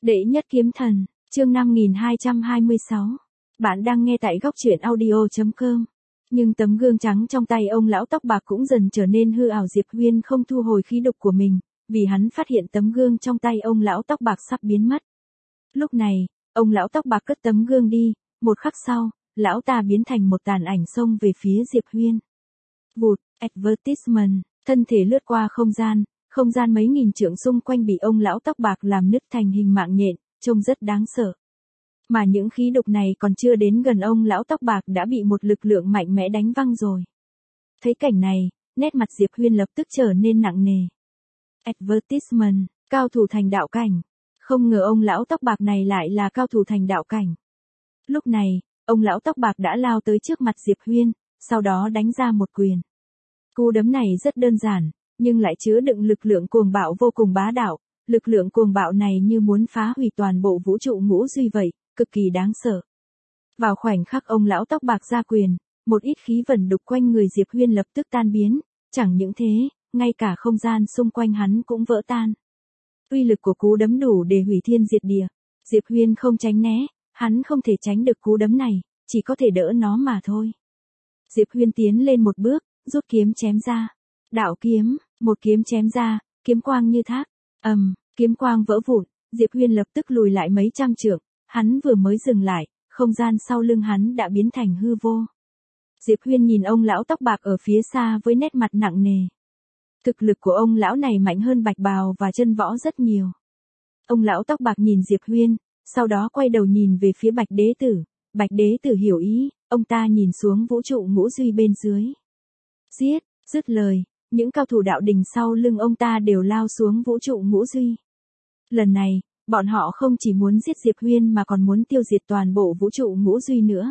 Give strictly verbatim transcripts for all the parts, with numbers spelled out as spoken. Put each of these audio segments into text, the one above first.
Đệ nhất kiếm thần, chương năm nghìn hai trăm hai mươi sáu. Bạn đang nghe tại góc truyện audio chấm com. Nhưng tấm gương trắng trong tay ông lão tóc bạc cũng dần trở nên hư ảo. Diệp Huyên không thu hồi khí độc của mình, vì hắn phát hiện tấm gương trong tay ông lão tóc bạc sắp biến mất. Lúc này, ông lão tóc bạc cất tấm gương đi, một khắc sau, lão ta biến thành một tàn ảnh xông về phía Diệp Huyên. Vụt, advertisement, thân thể lướt qua không gian, không gian mấy nghìn trượng xung quanh bị ông lão tóc bạc làm nứt thành hình mạng nhện, trông rất đáng sợ. Mà những khí độc này còn chưa đến gần ông lão tóc bạc đã bị một lực lượng mạnh mẽ đánh văng rồi. Thấy cảnh này, nét mặt Diệp Huyên lập tức trở nên nặng nề. Advertisement, cao thủ thành đạo cảnh. Không ngờ ông lão tóc bạc này lại là cao thủ thành đạo cảnh. Lúc này, ông lão tóc bạc đã lao tới trước mặt Diệp Huyên, sau đó đánh ra một quyền. Cú đấm này rất đơn giản, nhưng lại chứa đựng lực lượng cuồng bạo vô cùng bá đạo. Lực lượng cuồng bạo này như muốn phá hủy toàn bộ vũ trụ ngũ duy vậy, cực kỳ đáng sợ. Vào khoảnh khắc ông lão tóc bạc ra quyền, một ít khí vẩn đục quanh người Diệp Huyên lập tức tan biến, chẳng những thế, ngay cả không gian xung quanh hắn cũng vỡ tan. Uy lực của cú đấm đủ để hủy thiên diệt địa. Diệp Huyên không tránh né, hắn không thể tránh được cú đấm này, chỉ có thể đỡ nó mà thôi. Diệp Huyên tiến lên một bước, rút kiếm chém ra. Đạo kiếm, một kiếm chém ra, kiếm quang như thác. Ầm, um, kiếm quang vỡ vụn, Diệp Huyên lập tức lùi lại mấy trăm trượng, hắn vừa mới dừng lại, không gian sau lưng hắn đã biến thành hư vô. Diệp Huyên nhìn ông lão tóc bạc ở phía xa với nét mặt nặng nề. Thực lực của ông lão này mạnh hơn Bạch Bào và Chân Võ rất nhiều. Ông lão tóc bạc nhìn Diệp Huyên, sau đó quay đầu nhìn về phía Bạch Đế Tử. Bạch Đế Tử hiểu ý, ông ta nhìn xuống vũ trụ ngũ duy bên dưới. Giết, dứt lời, những cao thủ đạo đình sau lưng ông ta đều lao xuống vũ trụ ngũ duy. Lần này, bọn họ không chỉ muốn giết Diệp Huyên mà còn muốn tiêu diệt toàn bộ vũ trụ ngũ duy nữa.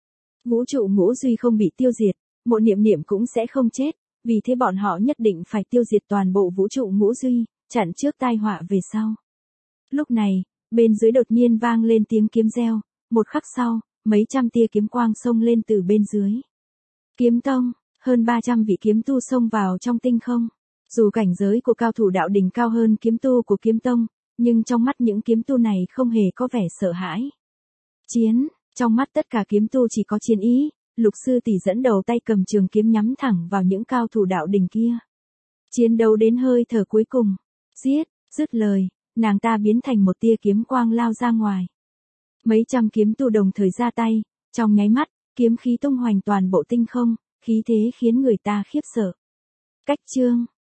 Vũ trụ ngũ duy không bị tiêu diệt, Mộ Niệm Niệm cũng sẽ không chết, vì thế bọn họ nhất định phải tiêu diệt toàn bộ vũ trụ ngũ duy, chặn trước tai họa về sau. Lúc này, bên dưới đột nhiên vang lên tiếng kiếm reo, một khắc sau, mấy trăm tia kiếm quang xông lên từ bên dưới. Kiếm tông, hơn ba trăm vị kiếm tu xông vào trong tinh không. Dù cảnh giới của cao thủ đạo đình cao hơn kiếm tu của kiếm tông, nhưng trong mắt những kiếm tu này không hề có vẻ sợ hãi. Chiến, trong mắt tất cả kiếm tu chỉ có chiến ý. Lục sư tỷ dẫn đầu tay cầm trường kiếm nhắm thẳng vào những cao thủ đạo đình kia. Chiến đấu đến hơi thở cuối cùng. Giết, dứt lời, nàng ta biến thành một tia kiếm quang lao ra ngoài. Mấy trăm kiếm tu đồng thời ra tay, trong nháy mắt, kiếm khí tung hoành toàn bộ tinh không, khí thế khiến người ta khiếp sợ. Cách chương